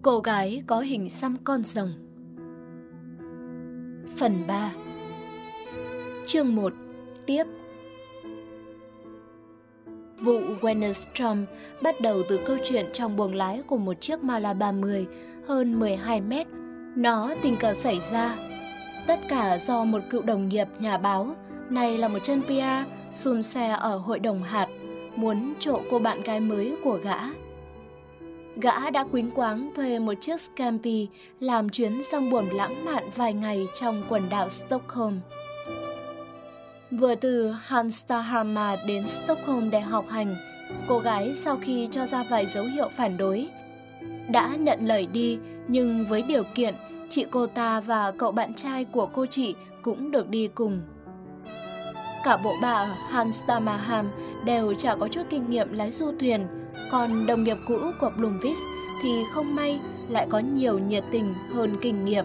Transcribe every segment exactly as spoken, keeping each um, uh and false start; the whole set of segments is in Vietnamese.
Cô gái có hình xăm con rồng. Phần ba. Chương một. Tiếp. Vụ Wennerstrom bắt đầu từ câu chuyện trong buồng lái của một chiếc Malabar mười hơn mười hai mét. Nó tình cờ xảy ra. Tất cả do một cựu đồng nghiệp nhà báo, này là một chân pê e xun xoe ở hội đồng hạt, muốn trộ cô bạn gái mới của gã. Gã đã quýnh quáng thuê một chiếc Scampi làm chuyến sang buồm lãng mạn vài ngày trong quần đảo Stockholm. Vừa từ Hallstahammar đến Stockholm để học hành, cô gái sau khi cho ra vài dấu hiệu phản đối, đã nhận lời đi, nhưng với điều kiện chị cô ta và cậu bạn trai của cô chị cũng được đi cùng. Cả bộ ba ở Hallstahammar đều chả có chút kinh nghiệm lái du thuyền, còn đồng nghiệp cũ của Blomqvist thì không may lại có nhiều nhiệt tình hơn kinh nghiệm.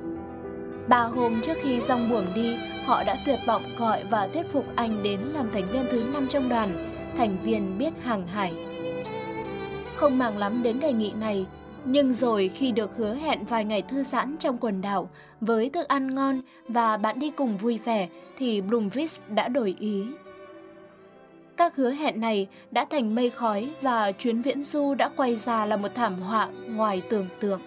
Ba hôm trước khi rong buồm đi, họ đã tuyệt vọng gọi và thuyết phục anh đến làm thành viên thứ năm trong đoàn, thành viên biết hàng hải. Không màng lắm đến đề nghị này, nhưng rồi khi được hứa hẹn vài ngày thư giãn trong quần đảo với thức ăn ngon và bạn đi cùng vui vẻ thì Blomqvist đã đổi ý. Các hứa hẹn này đã thành mây khói và chuyến viễn du đã quay ra là một thảm họa ngoài tưởng tượng.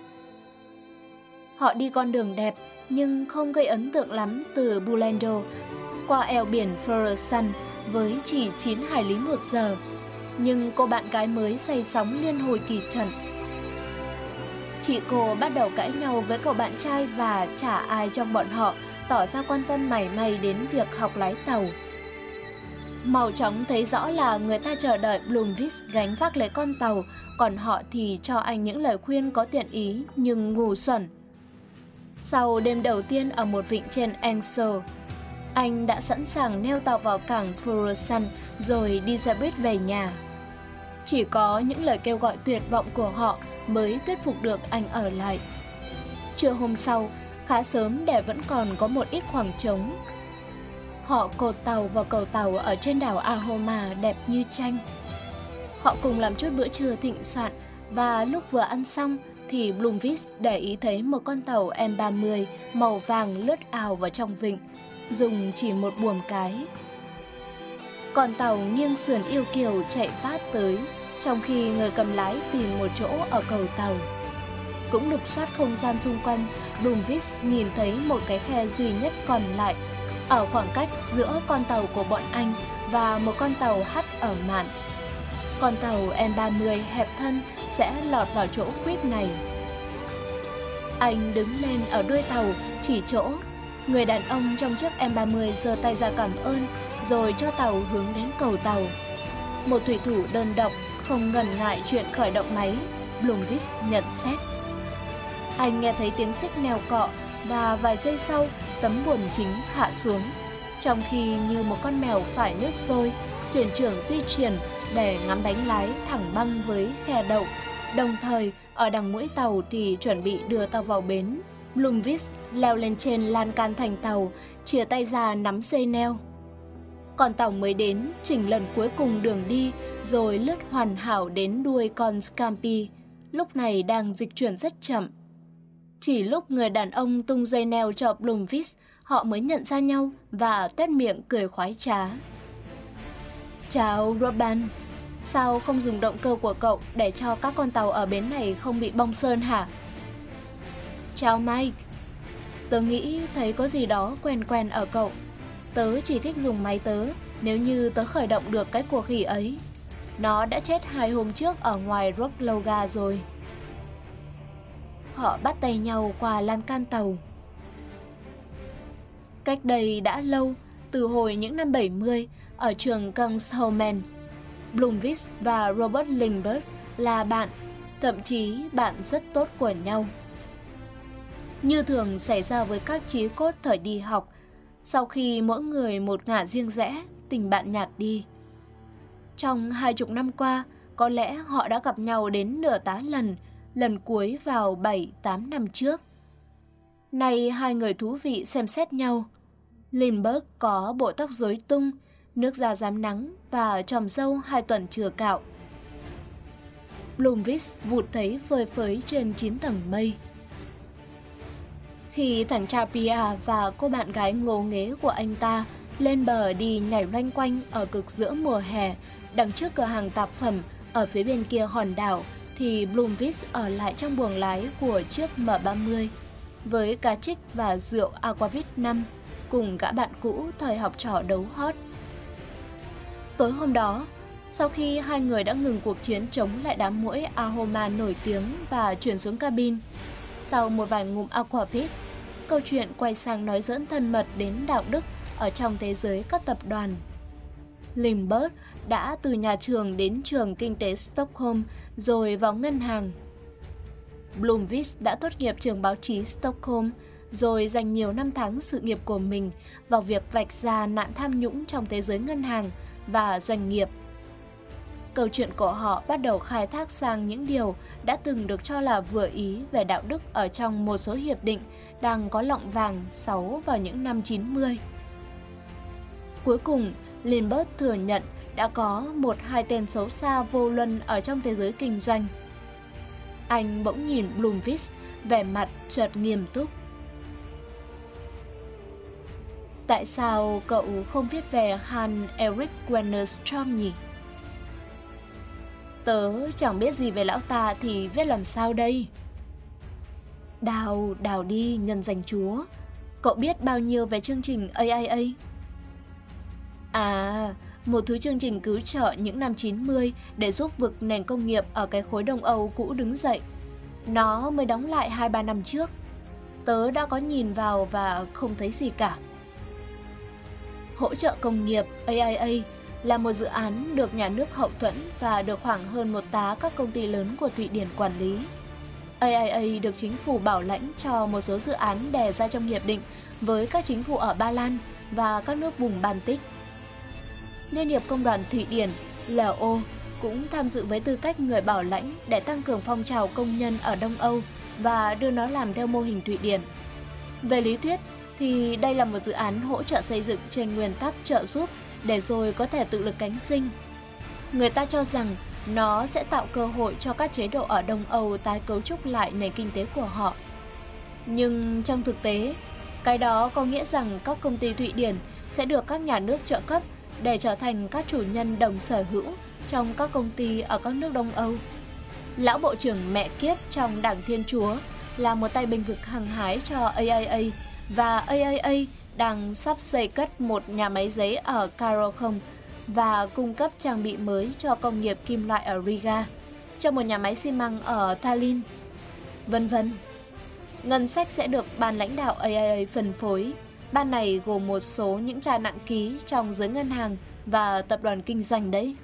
Họ đi con đường đẹp nhưng không gây ấn tượng lắm từ Bulendo qua eo biển Furusan với chỉ chín hải lý một giờ. Nhưng cô bạn gái mới say sóng liên hồi kỳ trận. Chị cô bắt đầu cãi nhau với cậu bạn trai và chả ai trong bọn họ tỏ ra quan tâm mảy may đến việc học lái tàu. Mau chóng thấy rõ là người ta chờ đợi Blomqvist gánh vác lấy con tàu, còn họ thì cho anh những lời khuyên có tiện ý nhưng ngu xuẩn. Sau đêm đầu tiên ở một vịnh trên Ansel, anh đã sẵn sàng neo tàu vào cảng Furusan rồi đi xe buýt về nhà. Chỉ có những lời kêu gọi tuyệt vọng của họ mới thuyết phục được anh ở lại. Trưa hôm sau, khá sớm để vẫn còn có một ít khoảng trống, họ cột tàu vào cầu tàu ở trên đảo Ahoma đẹp như tranh. Họ cùng làm chút bữa trưa thịnh soạn và lúc vừa ăn xong thì Blomqvist để ý thấy một con tàu M ba mươi màu vàng lướt ào vào trong vịnh, dùng chỉ một buồm cái. Con tàu nghiêng sườn yêu kiều chạy phát tới, trong khi người cầm lái tìm một chỗ ở cầu tàu. Cũng lục soát không gian xung quanh, Blomqvist nhìn thấy một cái khe duy nhất còn lại ở khoảng cách giữa con tàu của bọn anh và một con tàu hắt ở mạn. Con tàu M ba mươi hẹp thân sẽ lọt vào chỗ khuyết này. Anh đứng lên ở đuôi tàu chỉ chỗ. Người đàn ông trong chiếc M ba mươi giơ tay ra cảm ơn rồi cho tàu hướng đến cầu tàu. Một thủy thủ đơn độc không ngần ngại chuyện khởi động máy, Blomqvist nhận xét. Anh nghe thấy tiếng xích neo cọ và vài giây sau tấm buồm chính hạ xuống, trong khi như một con mèo phải nước sôi, thuyền trưởng di chuyển để ngắm đánh lái thẳng băng với khe đậu, đồng thời ở đằng mũi tàu thì chuẩn bị đưa tàu vào bến. Blomqvist leo lên trên lan can thành tàu, chìa tay ra nắm dây neo. Con tàu mới đến chỉnh lần cuối cùng đường đi rồi lướt hoàn hảo đến đuôi con Scampi, lúc này đang dịch chuyển rất chậm. Chỉ lúc người đàn ông tung dây neo cho Blomqvist, họ mới nhận ra nhau và tuét miệng cười khoái trá. Chào Robban, sao không dùng động cơ của cậu để cho các con tàu ở bến này không bị bong sơn hả? Chào Mike, tớ nghĩ thấy có gì đó quen quen ở cậu. Tớ chỉ thích dùng máy tớ nếu như tớ khởi động được cái cuộc khỉ ấy. Nó đã chết hai hôm trước ở ngoài Rocklauga rồi. Họ bắt tay nhau qua lan can tàu. Cách đây đã lâu, từ hồi những năm bảy mươi, ở trường Kungsholmen, Blomqvist và Robert Lindbergh là bạn, thậm chí bạn rất tốt của nhau. Như thường xảy ra với các chí cốt thời đi học, sau khi mỗi người một ngả riêng rẽ, tình bạn nhạt đi. Trong hai chục năm qua, có lẽ họ đã gặp nhau đến nửa tá lần, lần cuối vào bảy tám năm trước. Nay hai người thú vị xem xét nhau. Lindbergh có bộ tóc rối tung, nước da rám nắng và chòm râu hai tuần chừa cạo. Bloomfield vụt thấy phơi phới trên chín tầng mây. Khi thằng cha Pierre và cô bạn gái ngô nghế của anh ta lên bờ đi nhảy loanh quanh ở cực giữa mùa hè đằng trước cửa hàng tạp phẩm ở phía bên kia hòn đảo, thì Bloomfield ở lại trong buồng lái của chiếc M ba mươi với cá trích và rượu Aquavit năm cùng gã bạn cũ thời học trò đấu hot. Tối hôm đó, sau khi hai người đã ngừng cuộc chiến chống lại đám muỗi Ahoma nổi tiếng và chuyển xuống cabin, sau một vài ngụm Aquavit, câu chuyện quay sang nói giỡn thân mật đến đạo đức ở trong thế giới các tập đoàn. Lindbergh đã từ nhà trường đến trường kinh tế Stockholm rồi vào ngân hàng. Bloomfield đã tốt nghiệp trường báo chí Stockholm rồi dành nhiều năm tháng sự nghiệp của mình vào việc vạch ra nạn tham nhũng trong thế giới ngân hàng và doanh nghiệp. Câu chuyện của họ bắt đầu khai thác sang những điều đã từng được cho là vừa ý về đạo đức ở trong một số hiệp định đang có lọng vàng sáu vào những năm chín mươi. Cuối cùng, Lindbergh thừa nhận đã có một hai tên xấu xa vô luân ở trong thế giới kinh doanh. Anh bỗng nhìn Bloomfield, vẻ mặt chợt nghiêm túc. Tại sao cậu không viết về Hans Erich Wennerstrom nhỉ? Tớ chẳng biết gì về lão ta thì viết làm sao đây? Đào, đào đi nhân danh Chúa. Cậu biết bao nhiêu về chương trình a i a? À, một thứ chương trình cứu trợ những năm chín mươi để giúp vực nền công nghiệp ở cái khối Đông Âu cũ đứng dậy. Nó mới đóng lại hai ba năm trước. Tớ đã có nhìn vào và không thấy gì cả. Hỗ trợ công nghiệp a i a là một dự án được nhà nước hậu thuẫn và được khoảng hơn một tá các công ty lớn của Thụy Điển quản lý. a i a được chính phủ bảo lãnh cho một số dự án đề ra trong hiệp định với các chính phủ ở Ba Lan và các nước vùng Baltic. Liên hiệp Công đoàn Thụy Điển L O cũng tham dự với tư cách người bảo lãnh để tăng cường phong trào công nhân ở Đông Âu và đưa nó làm theo mô hình Thụy Điển. Về lý thuyết thì đây là một dự án hỗ trợ xây dựng trên nguyên tắc trợ giúp để rồi có thể tự lực cánh sinh. Người ta cho rằng nó sẽ tạo cơ hội cho các chế độ ở Đông Âu tái cấu trúc lại nền kinh tế của họ. Nhưng trong thực tế, cái đó có nghĩa rằng các công ty Thụy Điển sẽ được các nhà nước trợ cấp để trở thành các chủ nhân đồng sở hữu trong các công ty ở các nước Đông Âu. Lão Bộ trưởng mẹ kiếp trong Đảng Thiên Chúa là một tay bênh vực hăng hái cho a i a và a i a đang sắp xây cất một nhà máy giấy ở Karakhom và cung cấp trang bị mới cho công nghiệp kim loại ở Riga, cho một nhà máy xi măng ở Tallinn, vân vân. Ngân sách sẽ được ban lãnh đạo a i a phân phối. Ban này gồm một số những cha nặng ký trong giới ngân hàng và tập đoàn kinh doanh đấy.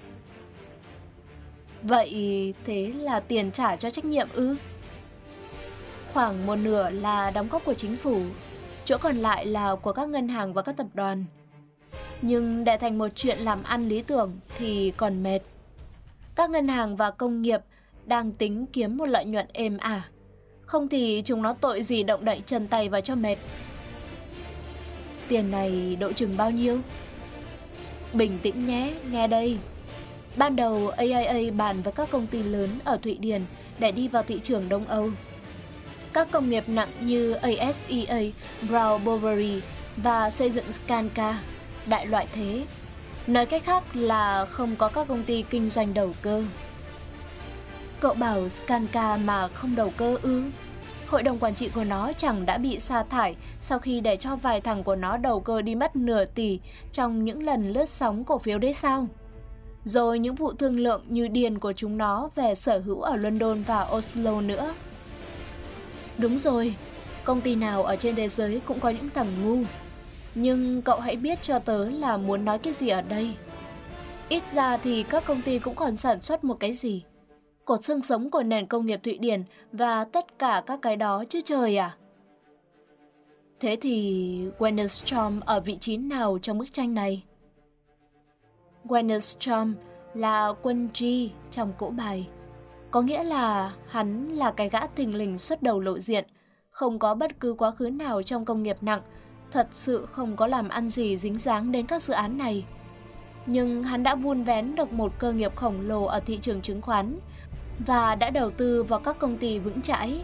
Vậy thế là tiền trả cho trách nhiệm ư? Khoảng một nửa là đóng góp của chính phủ, chỗ còn lại là của các ngân hàng và các tập đoàn. Nhưng để thành một chuyện làm ăn lý tưởng thì còn mệt. Các ngân hàng và công nghiệp đang tính kiếm một lợi nhuận êm ả, không thì chúng nó tội gì động đậy chân tay vào cho mệt. Tiền này độ chừng bao nhiêu? Bình tĩnh nhé, nghe đây. Ban đầu a i a bàn với các công ty lớn ở Thụy Điển để đi vào thị trường Đông Âu. Các công nghiệp nặng như a ét e a, Brown Boveri và xây dựng Skanka, đại loại thế. Nói cách khác là không có các công ty kinh doanh đầu cơ. Cậu bảo Skanka mà không đầu cơ ư? Hội đồng quản trị của nó chẳng đã bị sa thải sau khi để cho vài thằng của nó đầu cơ đi mất nửa tỷ trong những lần lướt sóng cổ phiếu đấy sao? Rồi những vụ thương lượng như điên của chúng nó về sở hữu ở London và Oslo nữa. Đúng rồi, công ty nào ở trên thế giới cũng có những thằng ngu. Nhưng cậu hãy biết cho tớ là muốn nói cái gì ở đây. Ít ra thì các công ty cũng còn sản xuất một cái gì. Cột xương sống của nền công nghiệp Thụy Điển và tất cả các cái đó chứ trời à. Thế thì Wennerstrom ở vị trí nào trong bức tranh này? Wennerstrom là quân G trong cỗ bài. Có nghĩa là hắn là cái gã thình lình xuất đầu lộ diện, không có bất cứ quá khứ nào trong công nghiệp nặng, thật sự không có làm ăn gì dính dáng đến các dự án này. Nhưng hắn đã vun vén được một cơ nghiệp khổng lồ ở thị trường chứng khoán và đã đầu tư vào các công ty vững chãi.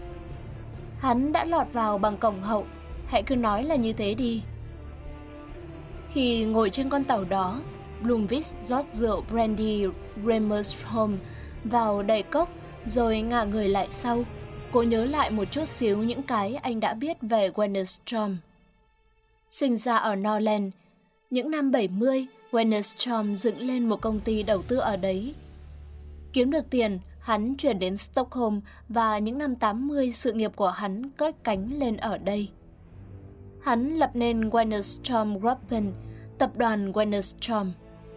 Hắn đã lọt vào bằng cổng hậu, hãy cứ nói là như thế đi. Khi ngồi trên con tàu đó, Blomqvist rót rượu brandy Remersholm vào đầy cốc rồi ngả người lại sau, cố nhớ lại một chút xíu những cái anh đã biết về Wennerstrom. Sinh ra ở Norland, những năm bảy mươi, Wennerstrom dựng lên một công ty đầu tư ở đấy. Kiếm được tiền, hắn chuyển đến Stockholm và những năm tám mươi sự nghiệp của hắn cất cánh lên ở đây. Hắn lập nên Wennerstrom Gruppen, tập đoàn Wennerstrom.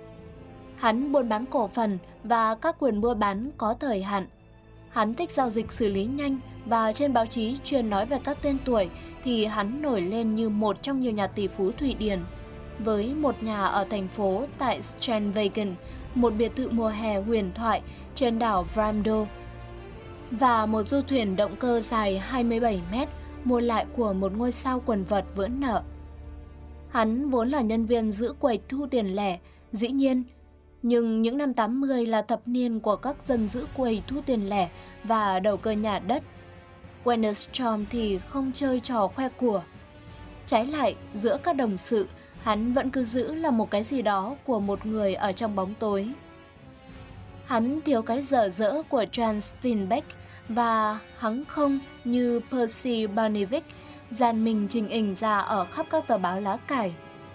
Hắn buôn bán cổ phần và các quyền mua bán có thời hạn. Hắn thích giao dịch xử lý nhanh và trên báo chí chuyên nói về các tên tuổi thì hắn nổi lên như một trong nhiều nhà tỷ phú Thụy Điển, với một nhà ở thành phố tại Strandvägen, một biệt thự mùa hè huyền thoại trên đảo Värmdö, và một du thuyền động cơ dài hai mươi bảy mét mua lại của một ngôi sao quần vợt vỡ nợ. Hắn vốn là nhân viên giữ quầy thu tiền lẻ, dĩ nhiên, nhưng những năm tám mươi là thập niên của các dân giữ quầy thu tiền lẻ và đầu cơ nhà đất. Wennerstrom thì không chơi trò khoe của. Trái lại, giữa các đồng sự, hắn vẫn cứ giữ là một cái gì đó của một người ở trong bóng tối. Hắn thiếu cái dở dỡ của Jan Steinbeck và hắn không như Percy Barnevik dàn mình trình hình ra ở khắp các tờ báo lá cải.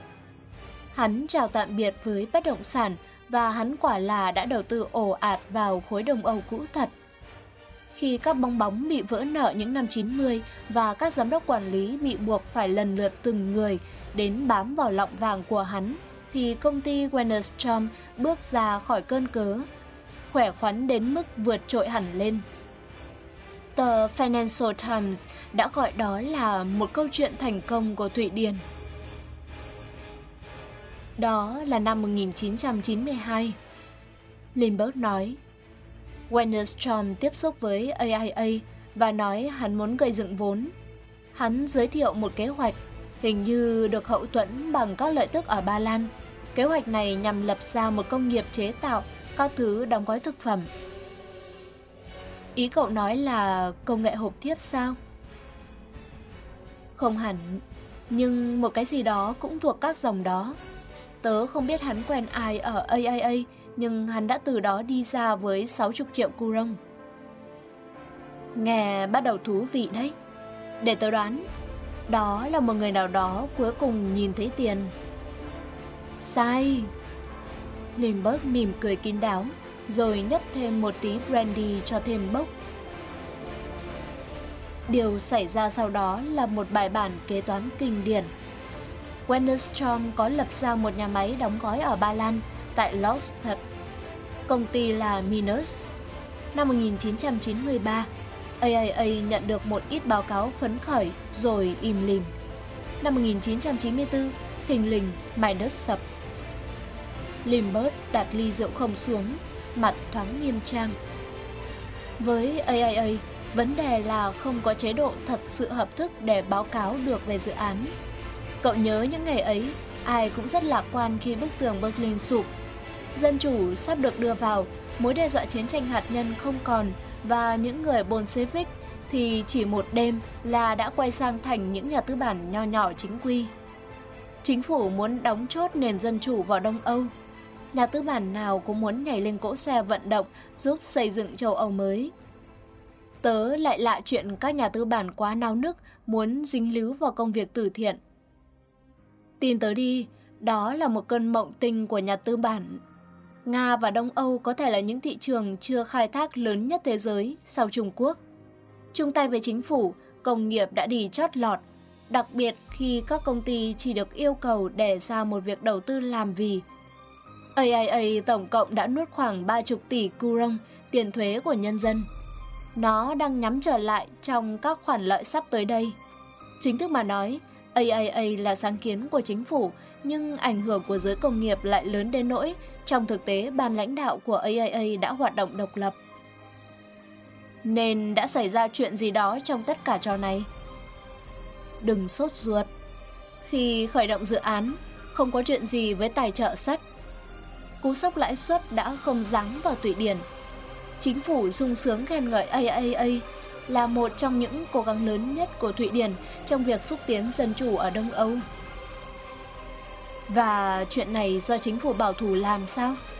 Hắn chào tạm biệt với bất động sản và hắn quả là đã đầu tư ồ ạt vào khối Đông Âu cũ thật. Khi các bong bóng bị vỡ nợ những năm chín mươi và các giám đốc quản lý bị buộc phải lần lượt từng người đến bám vào lọng vàng của hắn, thì công ty Wennerstrom bước ra khỏi cơn cớ, khỏe khoắn đến mức vượt trội hẳn lên. Tờ Financial Times đã gọi đó là một câu chuyện thành công của Thụy Điển. Đó là năm một nghìn chín trăm chín mươi hai. Lindbergh nói, Wennerstrom tiếp xúc với a i a và nói hắn muốn gây dựng vốn. Hắn giới thiệu một kế hoạch, hình như được hậu thuẫn bằng các lợi tức ở Ba Lan. Kế hoạch này nhằm lập ra một công nghiệp chế tạo các thứ đóng gói thực phẩm. Ý cậu nói là công nghệ hộp thiếp sao? Không hẳn, nhưng một cái gì đó cũng thuộc các dòng đó. Tớ không biết hắn quen ai ở a i a, nhưng hắn đã từ đó đi ra với sáu mươi triệu kurong. Nghe bắt đầu thú vị đấy. Để tớ đoán, đó là một người nào đó cuối cùng nhìn thấy tiền. Sai. Lindbergh mỉm cười kín đáo, rồi nhấp thêm một tí brandy cho thêm bốc. Điều xảy ra sau đó là một bài bản kế toán kinh điển. Wennerstrom có lập ra một nhà máy đóng gói ở Ba Lan, tại Lostad. Công ty là Miners. Năm một nghìn chín trăm chín mươi ba, a i a nhận được một ít báo cáo phấn khởi rồi im lìm. Năm một nghìn chín trăm chín mươi tư, thình lình Miners sập. Lindbergh đặt ly rượu không xuống, mặt thoáng nghiêm trang. Với a i a, vấn đề là không có chế độ thật sự hợp thức để báo cáo được về dự án. Cậu nhớ những ngày ấy, ai cũng rất lạc quan khi bức tường Berlin sụp. Dân chủ sắp được đưa vào, mối đe dọa chiến tranh hạt nhân không còn, và những người Bolshevik thì chỉ một đêm là đã quay sang thành những nhà tư bản nho nhỏ chính quy. Chính phủ muốn đóng chốt nền dân chủ vào Đông Âu. Nhà tư bản nào cũng muốn nhảy lên cỗ xe vận động giúp xây dựng châu Âu mới. Tớ lại lạ chuyện các nhà tư bản quá nao nức muốn dính líu vào công việc từ thiện. Tin tớ đi, đó là một cơn mộng tinh của nhà tư bản. Nga và Đông Âu có thể là những thị trường chưa khai thác lớn nhất thế giới sau Trung Quốc. Chung tay với chính phủ, công nghiệp đã đi chót lọt, đặc biệt khi các công ty chỉ được yêu cầu đề ra một việc đầu tư làm vì. a i a tổng cộng đã nuốt khoảng ba mươi tỷ kurong tiền thuế của nhân dân. Nó đang nhắm trở lại trong các khoản lợi sắp tới đây. Chính thức mà nói, a i a là sáng kiến của chính phủ, nhưng ảnh hưởng của giới công nghiệp lại lớn đến nỗi trong thực tế ban lãnh đạo của a i a đã hoạt động độc lập. Nên đã xảy ra chuyện gì đó trong tất cả trò này? Đừng sốt ruột. Khi khởi động dự án, không có chuyện gì với tài trợ sắt. Cú sốc lãi suất đã không giáng vào Thụy Điển. Chính phủ sung sướng khen ngợi a a a là một trong những cố gắng lớn nhất của Thụy Điển trong việc xúc tiến dân chủ ở Đông Âu. Và chuyện này do chính phủ bảo thủ làm sao?